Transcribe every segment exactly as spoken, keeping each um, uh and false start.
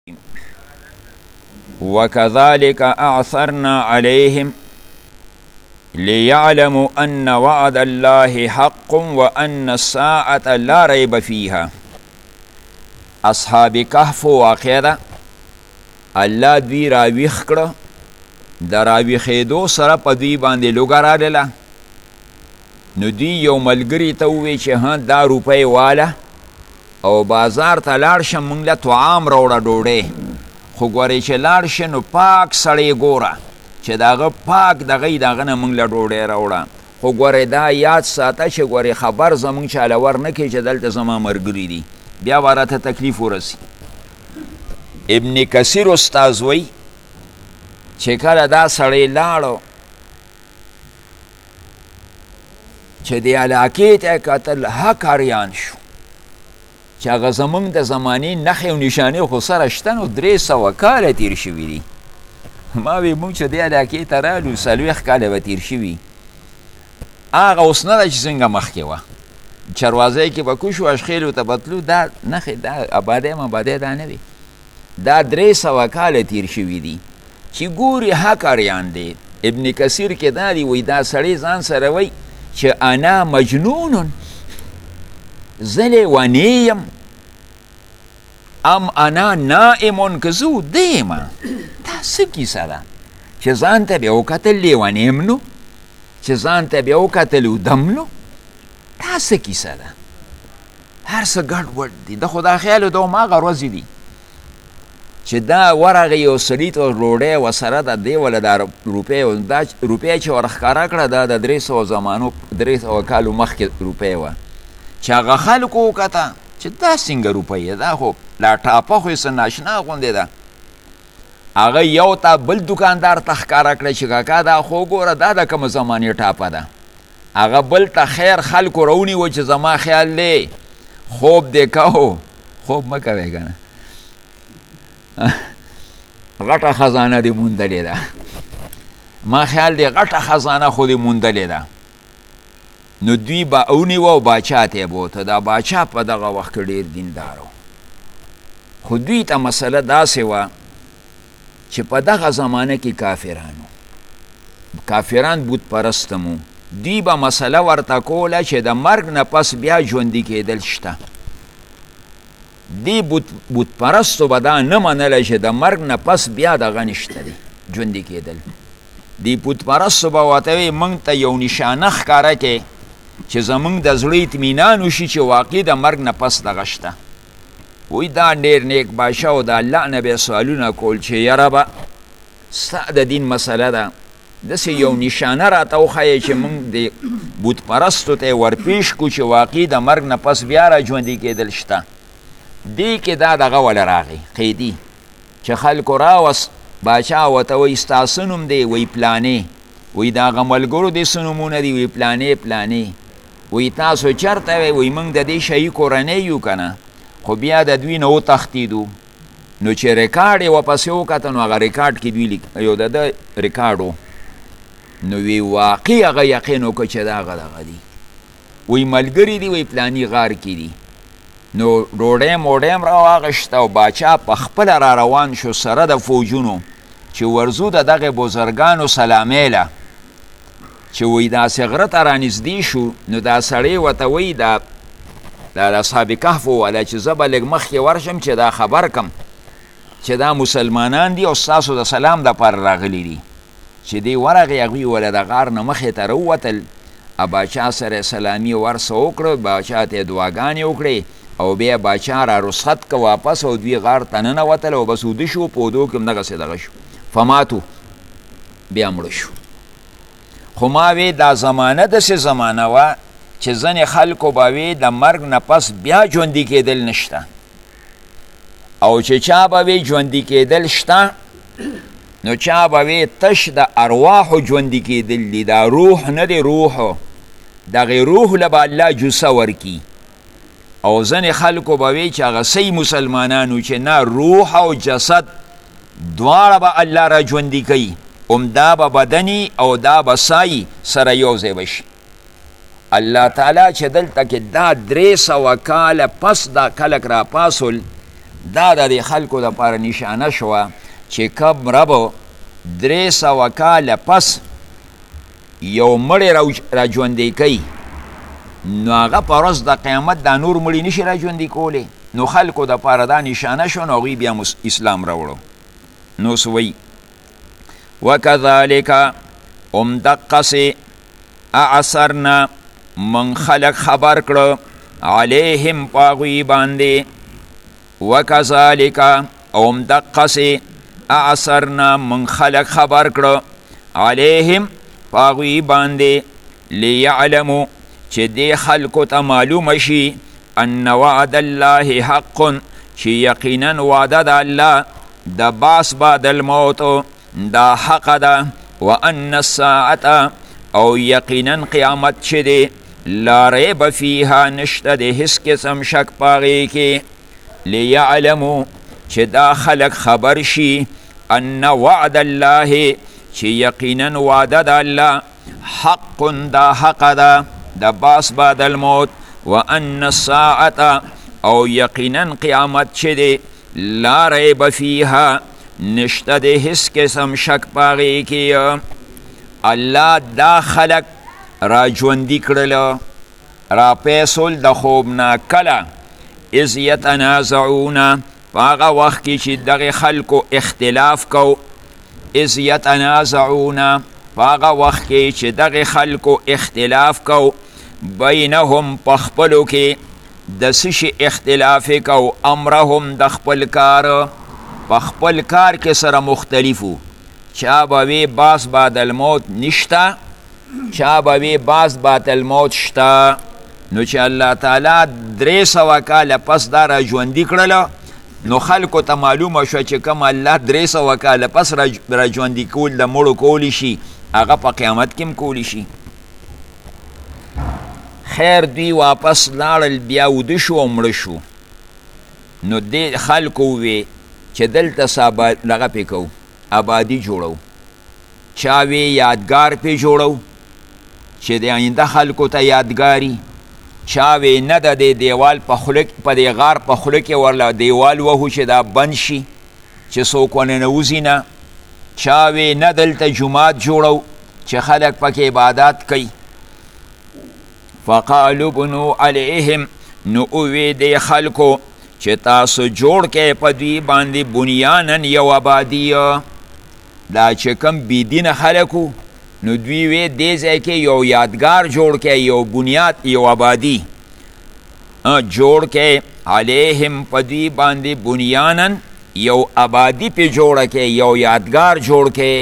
وكذلك أعثرنا عليهم ليعلموا أن وعد الله حق وأن الساعة لا ريب فيها. اصحاب کهف واقع ده الله دوی راویخ کړه، د راویخېدو سره په دوی باندې لوږه راغله، نو دوی یو ملګري ته ووی چې ها دا روپۍ واله او بازار ته لاړ شه موږ له طعام راوړه ډوډۍ. خو ګورې چې لاړ شه نو پاک سړی ګوره چې د هغه پاک دغه یې د هغه نه موږ له ډوډۍ راوړه. خو ګورې دا یاد ساته چې ګورې خبر زموږ چاله ور نه کړي چې دلته زما ملګري دي، بیا به راته تکلیف ورسي. ابن کثیر استاذ وی چې کله دا سړی لاړو چې د علاقې ته کتل حق اریان شو چې هغه زموږ د زمانې نښې او نشانې خو سره شته نو درې سوه کاله تیر شوي دي. ما وی موږ چې دې علاقې ته رالو څلوېښت کاله به تیر شوي، هغه اوس نه ده چې څنګه مخکې وه چروازی کې به کوشو اشخیلو ته بتلو، دا نښې دا آبادی مبادی دا نه وي، دا درې سوه کاله تیر شوي دي چې ګوري حق اریان دی. ابن کثیر کې دا دی وی دا سړی ځان سره وی چې انا مجنون زه لیونی یم ام انا نائمون که زه وده یمه. دا څه کیسه ده چې ځان ته بیا وکتل لیونی یم نو، چې ځان ته بیا وکتل ودم نو، دا څه کیسه ده؟ هر څه ګډوډ دي. د خو دا خیال د هماغه ورځې دي چې دا ورغې یو سړي ته ډوډۍ ورسره ده، دی وله دا روپۍ دا روپۍ چې ورښکاره کړه دا د درې سوه زمانو درې سوه کالو مخکې روپۍ وه چې هغه خلکو وکته چې دا څنګه روپۍ دا خو لا ټاپه خو یې څه ناشنا غوندې ده. هغه یو ته بل دوکاندار ته ښکاره کړه چې کاکا دا خو ګوره دا د کومه زمانې ټاپه ده. هغه بل ته خیر خلکو راونیوه چې زما خیال دی خوب دی کوو، خوب مه کوئ که نه، غټه خزانه دې موندلې ده، ما خیال دی غټه خزانه خو دې موندلې ده. نو دوی به اونیوه او باچا ته یې بوته. دا باچا په دغه وخت کې ډېر دیندار و، خو دوی ته مسله داسې وه چې په دغه زمانه کې کافرانو کافران بود پرستمو، دوی به مسله ورته کوله چې د مرګ نه پس بیا ژوندي کېدل شته. دی بود پرستو به دا نه منله چې د مرګ نه پس بیا دغه نشته دی ژوندي کېدل. دی بود پرستو به ورته وی موږ ته یو نشانه ښکاره کې چې زموږ د زړه اطمینان وشي چې واقعي د مرګ نه پس دغه شته. وی دا ډېر نیک باچا و د الله نه به یې سوالونه کول چې یاره به ستا د دین مسله ده داسې یو نشانه راته وښیې چې موږ د بود پرستو ته یې ورپېښ کړو چې واقعي د مرګ نه پس بیا را ژوندي کېدل شته. دې کې دا دغه وله راغی قیدي چې خلکو راوست، باچا ورته وایي ستا څه نوم دی؟ وایي پلانې. وایي د هغه ملګرو دې څه نومونه دي؟ وایي پلانې پلانې. وایي تاسو چېرته وی؟ وایي موږ د دې شهي کورنۍ یو که نه، خو بیا د دوی نه وتښتېدو. نو چې ریکارډ یې ورپسې وکته نو هغه ریکارډ کې دوی یو د ده ریکارډ و، نو وی واقعي هغه یقین وکړه چې دا هغه دغه دي. وایي ملګري دي، وایي پلاني غار کې دي. نو ډوډۍ موډۍ هم راواغېسته او باچا په خپله را روان شو سره د فوجونو چې ورځو د دغې بزرګانو سلامۍ له. چې وایي داسې غره ته رانږدې شو نو دا سړی ورته وایي دا د اصحاب کهف وویله چې زه به لږ مخکې ورشم چې دا خبر کم چې دا مسلمانان دي او ستاسو د سلام دپاره راغلي دي. چې دی ورغې هغوی وله د غار نه مخې ته راووتل، باچا سره سلامي ورسه وکړه، باچا ته یې دعاګانې وکړې او بیا باچا را رخصت که واپس او دوی غار ته ننوتل او بس وده شو، په ودو کې هم دغسې دغه شو فماتو، بیا مړه شو. خو ما وی دا زمانه داسې زمانه وه چې ځینې خلکو به وی د مرګ نه پس بیا ژوندي کېدل نشته، او چې چا به وی ژوندي کېدل شته نو چا به وی تش د ارواحو ژوندي کېدل دي، دا روح نه دی روحو، دغې روح له به الله جوسه ورکي. او ځینې خلکو به وی چې هغه صحیح مسلمانانو چې نه روح او جسد دواړه به الله را ژوندي کوي، همدا به بدني او دا به سایي سره یو ځای بشي. الله تعالی چې دلته کې دا درې سوه کاله پس دا خلک را پاسول دا د خلکو دپاره نشانه شوه چې کوم رب درې سوه کاله پس یو مړی را ژوندی کوي نو هغه په ورځ د قیامت دا نور مړي نشي را ژوندي کولی نو خلکو دپاره دا نشانه شو نو هغوی بیا اسلام راوړو نو سوی وکذالک همدقسې اعثرنا من خلق خبر کړه علیهم په هغوی باندې وکذالک همدقسې اعثرنا من خلق خبر کړه علیهم په هغوی باندې لیعلمو چې دې خلکو ته معلومه شي ان وعد الله حق چې یقینا وعده د الله د باس بعد الموت دا حق ده وان الساعة او یقینا قیامت چې دی لا ریب فیها نشته د هیڅ قسم شک په هغې کې لیعلمو چې دا خلک خبر شي ان وعد الله چې یقینا وعده د الله حق دا حق ده د باس بعد الموت وان الساعة او یقینا قیامت چې دی لا ریب فیها نشته د هیڅ قسم شک په هغې کې الله دا خلق را ژوندي کړله را پیسول د خوب نه کله اذ یتنازعون په هغه وخت کې چې دغې خلکو اختلاف کو اذ یتنازعون په هغه وخت کې چې دغې خلکو اختلاف کو بینهم په خپلو کې د څه شي اختلاف کو امرهم د خپل کار په خپل کار کې سره مختلفو چا به وی باس بعد الموت نشته چا به وی باس بعد الموت شته نو چې الله تعالی درې سوه کاله پس دا را ژوندي کړله نو خلکو ته معلومه شوه چې کوم الله درې سوه کاله پس را ژوندي کول د مړو کولی شي هغه په قیامت کې هم کولی شي خیر دوی واپس لاړل بیا وده شو او مړه شو نو دې خلکو ووی چې دلته سه دغه پې کوو آبادي جوړو چا وی یادګار پې جوړو چې د آینده خلکو ته یادګاري چا وی نه د دې دیوال په خوله په دې غار په خوله کې ورله دیوال وهو چې دا بند شي چې څوک وننوځي نه چا وی نه دلته جومات جوړو چې خلک پکې عبادات کوي فقالو بنو علیهم نو اوی دی خلکو چې تاسو جوړ کې په دوی باندې بنیانن یو آبادي دا چې کوم بېدینه خلکو نو دوی وی دې ځای کې یو یادګار جوړ کې یو بنیاد یو آبادي جوړ کې علیهم په دوی باندې بنیانن یو آبادي پې جوړه کې یو یادګار جوړ کې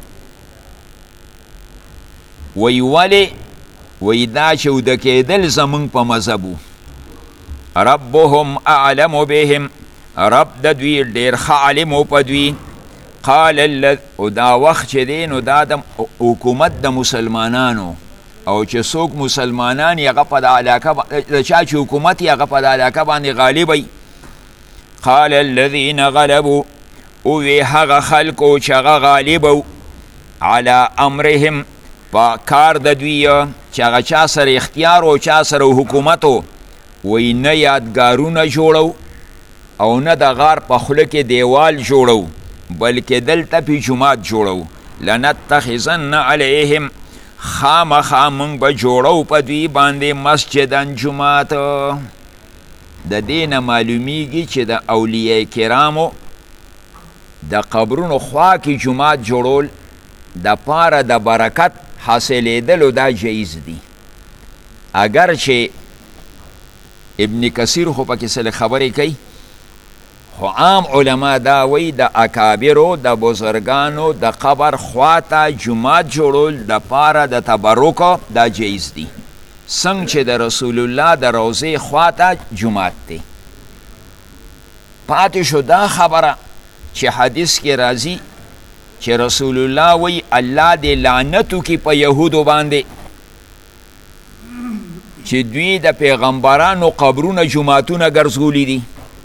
وی ولې وی دا چې وده کېدل زمونږ په مذهبو ربهم اعلم بهم رب د دوی ډېر ښه عالم و په دوی قال دا وخت چې دی نو دا د حکومت د مسلمانانو او چې څوک مسلمانان یې هغه په د علاقه د چا چې حکومت یې هغه په د علاقه باندې غالبی قال الذین غلبوا اوی هغه خلکو چې هغه غالبو علی امرهم په کار د دوی چې هغه چا سره اختیار او چا سره حکومت و وی نه یادګارونه جوړو او نه د غار په خوله کې دیوال جوړو بلکې دلته پې جومات جوړو لنتخذن علیهم خامخا موږ به جوړو په دوی باندې مسجدن جومات د دې نه معلومیږي چې د اولیاء کرامو د قبرونو خوا کې جومات جوړول د پاره د برکت حاصلېدلو دا جایز دي اگر چې ابن کثیر خو پکې څه خبرې کوي خو عام علما دا وی د اکابرو د بزرگانو د قبر خواته جومات جوړول د پاره د تبرک دا جایز دي څنګه چې د رسول الله د روضې خواته جومات دی پاتې شو دا خبره چې حدیث کې راځي چې رسول الله وی الله دې لعنتو کې په یهودو باندې چې دوی د پیغمبرانو قبرونه جوماتونه ګرځولی دي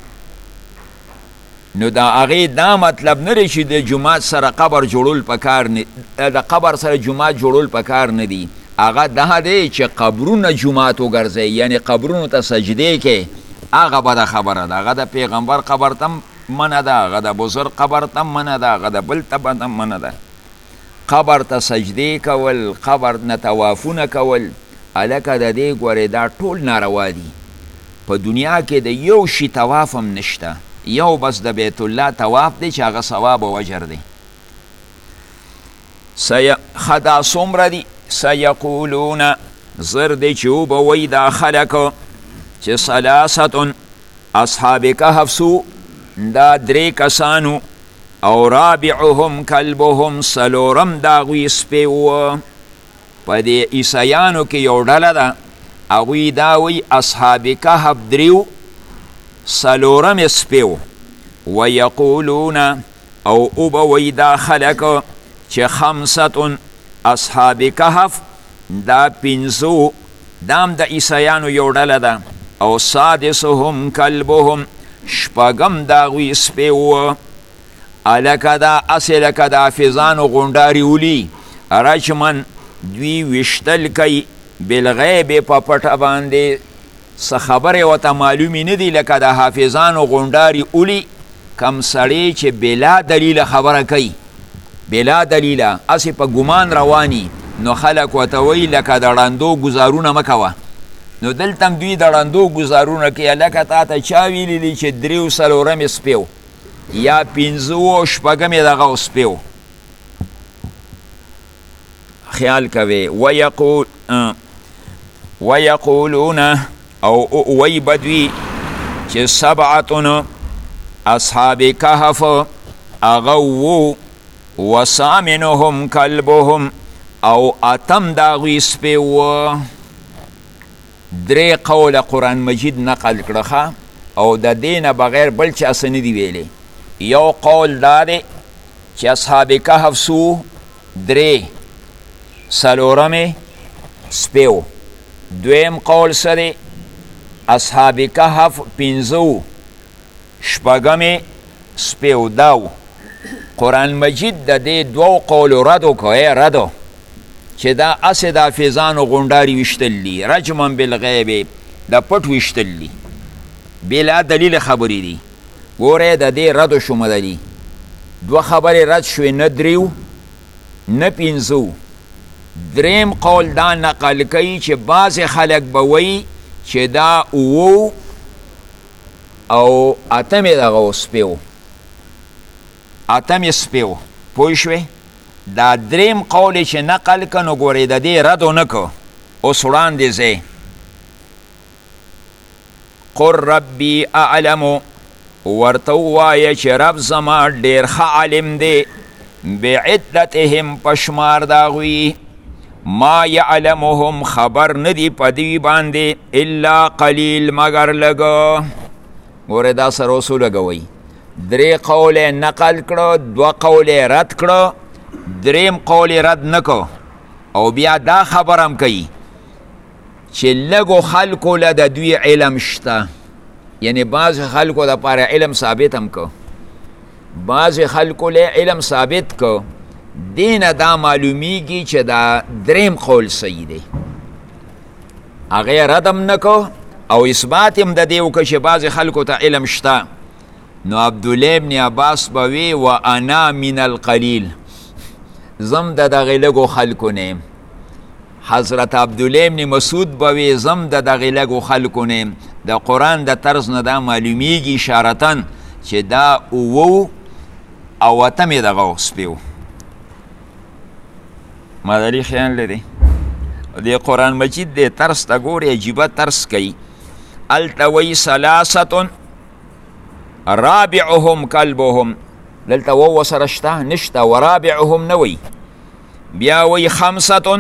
نو دا هغې دا مطلب نه دی چې د جومات سره قبر جوړول پکار نه د قبر سره جومات جوړول پکار نه دي هغه دا دی چې قبرونه جومات وګرځوي یعنی قبرونو ته سجدې کې هغه بده خبره ده. هغه د پیغمبر قبر ته منه ده، هغه د بزرګ قبر ته منه ده، هغه د بل ته بده منه ده. قبر ته سجدې کول، قبر نه طوافونه کول، هلکه د دې ګورې دا ټول ناروا دي. په دنیا کې د یو شي طواف هم نشته، یو بس د بیت الله طواف دی چې هغه ثواب او اجر دی. خدا څومره دي؟ سیقولون زر دی چې وبوی دا خلک چې ثلاثة اصحاب کهف سو، دا درې کسانو، او رابعهم کلبهم سلورم د هغوی سپی و. په دې عیسیانو کې یو ډله ده، هغوی دا وی اصحاب کهف دریو، سلورم سپی و. ویقولون او وبوی دا خلک چې خمسة اصحاب کهف دا پنځو، دام د عیسیانو یو ډله ده، او سادسهم کلبهم شپږم د هغوی سپی و. الکه دا اسې لکه د حافظانو غونډاري ولي، رجمن دوی ویشتل کوي بالغیب په پټه باندې، څه خبرې ورته معلومې نه دي. لکه د حافظانو غونډاري ولي کم سړی چې بلا دلیله خبره کوي، بلا دلیله اسې په ګمان رواني، نو خلک ورته وایي لکه د ړندو ګزارونه مه کوه. نو دلته هم دوی د ړندو ګزارونه کوي. لکه تا ته چا ویلي دي چې درې څلورم سپی و، یا پنځه و شپږم یې دغه سپی و. خیال کوي. ویقول ویقولون او وی بدوی چې سبعتون اصحاب کهف هغه و، وثامنهم کلبهم او اتم د هغوی سپی و. درې قوله قرآن مجید نقل کړه او د دې نه بغیر بل چا څه نه دي ویلی. یو قول دا دی چې اصحاب کهف سو درې، څلورم سپی و. دویم قول څه دی؟ اصحاب کهف پنځه، شپږم سپی و. دا و قرآن مجید د دې دوو قولو رد وکړی، ردو چې دا اسې د حافظانو غونډاري ویشتل دي، رجمن بالغیب د پټ ویشتل دي، بلا دلیل خبرې دي. ګورئ د دې ردو شمدلي دوه خبرې رد شوې، نه دریو نه پنځو. دریم قول دا نقل کوي چې بعضې خلک به وایي چې دا اوو او اتم یې دغه سپی و، اتم یې سپی و. پوه شوې؟ دا دریم قول چې نقل که نو ګورې د دې رد ونه که. اوس وړاندې ځئ. قل ربي اعلم، ورته ووایه چې رب زما ډېر ښه عالم دی، بعدتهم په شمار د هغوی، ما یعلمهم خبر نه دی په دوی باندې، الا قلیل مگر لږه. ګورې دا سره اوس ولګوئ. درې قول یې نقل کړه، دوه قول یې رد کړه، دریم قول یې رد نه که. او بیا دا خبر هم کوي چې لږو خلکو له د دوی علم شته، یعنی بعض خلکو دپاره علم ثابت هم که، بعض خلکو له علم ثابت که. دینه دا معلومیږي چې دا دریم قول صحیح دی، هغه رد هم نه که او اثبات هم د دې وکړه چې بعض خلکو ته علم شته. نو عبدالله ابن عباس به وی و انا من القلیل، زم د دغې لږو خلکو نه. حضرت عبدالله ابن مسعود به وی زم د دغې لږو خلکو نه. د قرآن د طرز نه دا معلومیږي اشارتن چې دا اوو او اتم یې دغه سپی و. مداري خیال لري د قرآن مجید د طرز ته ګورې عجیبه طرز کوي. هلته وایي ثلاثة رابعهم کلبهم، دلته وو سره شته نشته، ورابعهم نه وایي. بیا وایي خمسة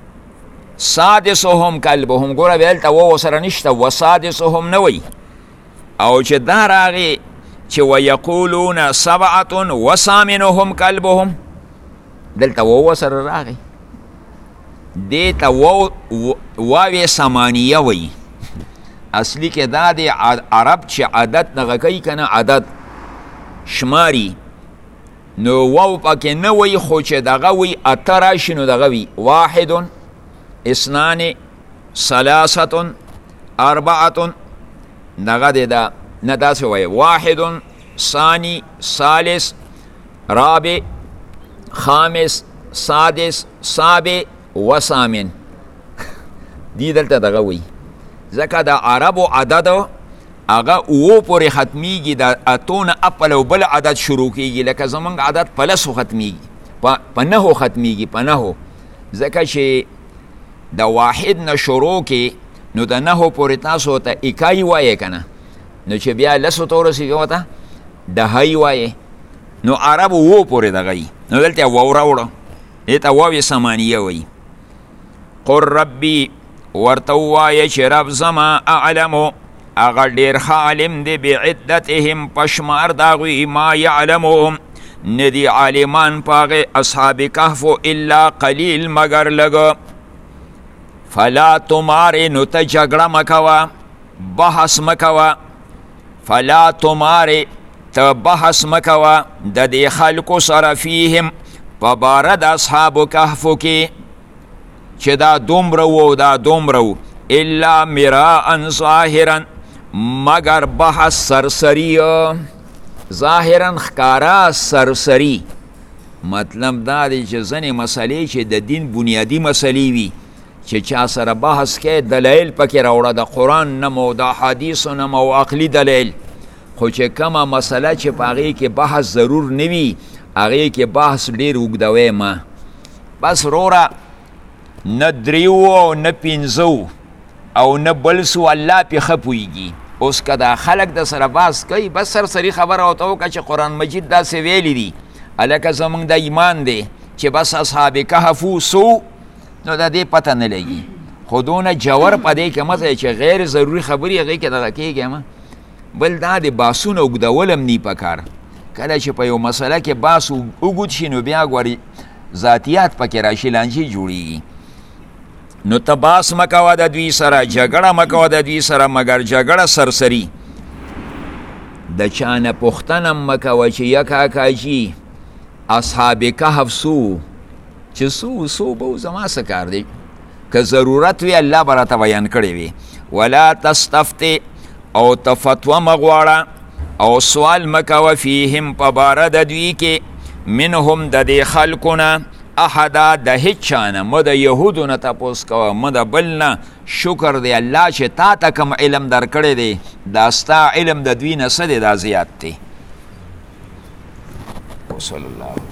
سادسهم کلبهم، ګوره بیا دلته وو سره نشته، وسادسهم نه وایي. او چې دا راغې چې ویقولون سبعة وثامنهم کلبهم، دلته وو سره راغی. دې ته واوې ثمانیه وایي. اصلي کې دا دی عرب چې عدد دغه کوي که نه، عدد شماري، نو واو پکې نه وایي، خو چې دغه وایي اته راشي نو دغه وي واحد اثنان ثلاثة اربعة دغه دی دا نه داسې وایي واحد ثانی ثالث رابع خامس سادس سابع و ثامن دی دلته دغه وایي ځکه د عربو عدد هغه اوو پورې ختمیږي د اتو نه اپل او بل عدد شروع کیږي لکه زمونږ عدد په لسو ختمیږي په نهو ختمیږي په نهو ځکه چې د واحد نه شروع کې نو د نهو پورې تاسو ته اکای وایې که نه نو چې بیا لسو ته ورسېږي ورته دهی وایې نو عرب اوو پورې دغه وي نو دلته واو راوړه دې ته واو ثمانیه وایي قل ربي ورته ووایه چې رب زما اعلمو هغه ډېر ښه عالم دی بعدتهم په شمار د هغوی ما یعلمهم نه دي عالمان په هغې اصحاب کهفو الا قلیل مګر لږ فلا تمارې نو ته جګړه مه کوه بحث مه کوه فلا تمارې ته بحث مه کوه د دې خلکو سره فیهم په باره د اصحابو کهفو کې چې دا دومره و دا دومره و الا مراء ظاهرا مگر بحث سرسری ظاهرا ښکارا سرسری مطلب دا دی چې ځینې مسلې چې د دین بنیادی مسلې وي چې چا سره بحث کې دلایل پکې راوړه د قرآن نه مو د حدیثو نه مو عقلي دلایل خو چې کومه مسله چې په هغې کې بحث ضرور نه وي هغې کې بحث ډېر اوږدوی ما بس روره نه دریو او نه پنځو او نه بل سو الله پې ښه پوهېږي اوس که دا خلک د سره بحث کوي بس سرسري خبره ورته وکړه چې قرآن مجید داسې ویلی دي هلکه زموږ د ایمان دی چې بس اصحاب کهفو سو نو د دې پته نه لګي خو دونه جوور په دې کې مه چې غیر ضروري خبرې هغې کې دغه کېږي مه بل دا د باسونه اوږدول هم نی پکار کله چې په یو مسله کې باس اوږد شي نو بیا ګورې ذاتیات پکې راشي لانجې جوړېږي نو ته باس مه کوه د دوی سره جګړه مه کوه د دوی سره مګر جګړه سرسري د چا نه پوښتنه مه کوه چې یا کاکا جي اصحاب کهف سو چې سو سو به زما څه کار دی که ضرورت وي الله به راته بیان کړی وي ولا تستفتي او ته فتوه مه غواړه او سوال مه کوه فیهم په باره د دوی کې منهم د دې خلکو نه احدا د هیڅ چا نه مه د یهودو نه تپوس کوه مه د بل نه شکر دی الله چې تا ته کوم علم درکړی دی دا ستا علم د دوی نه څه دی دا زیات دی وصلی الله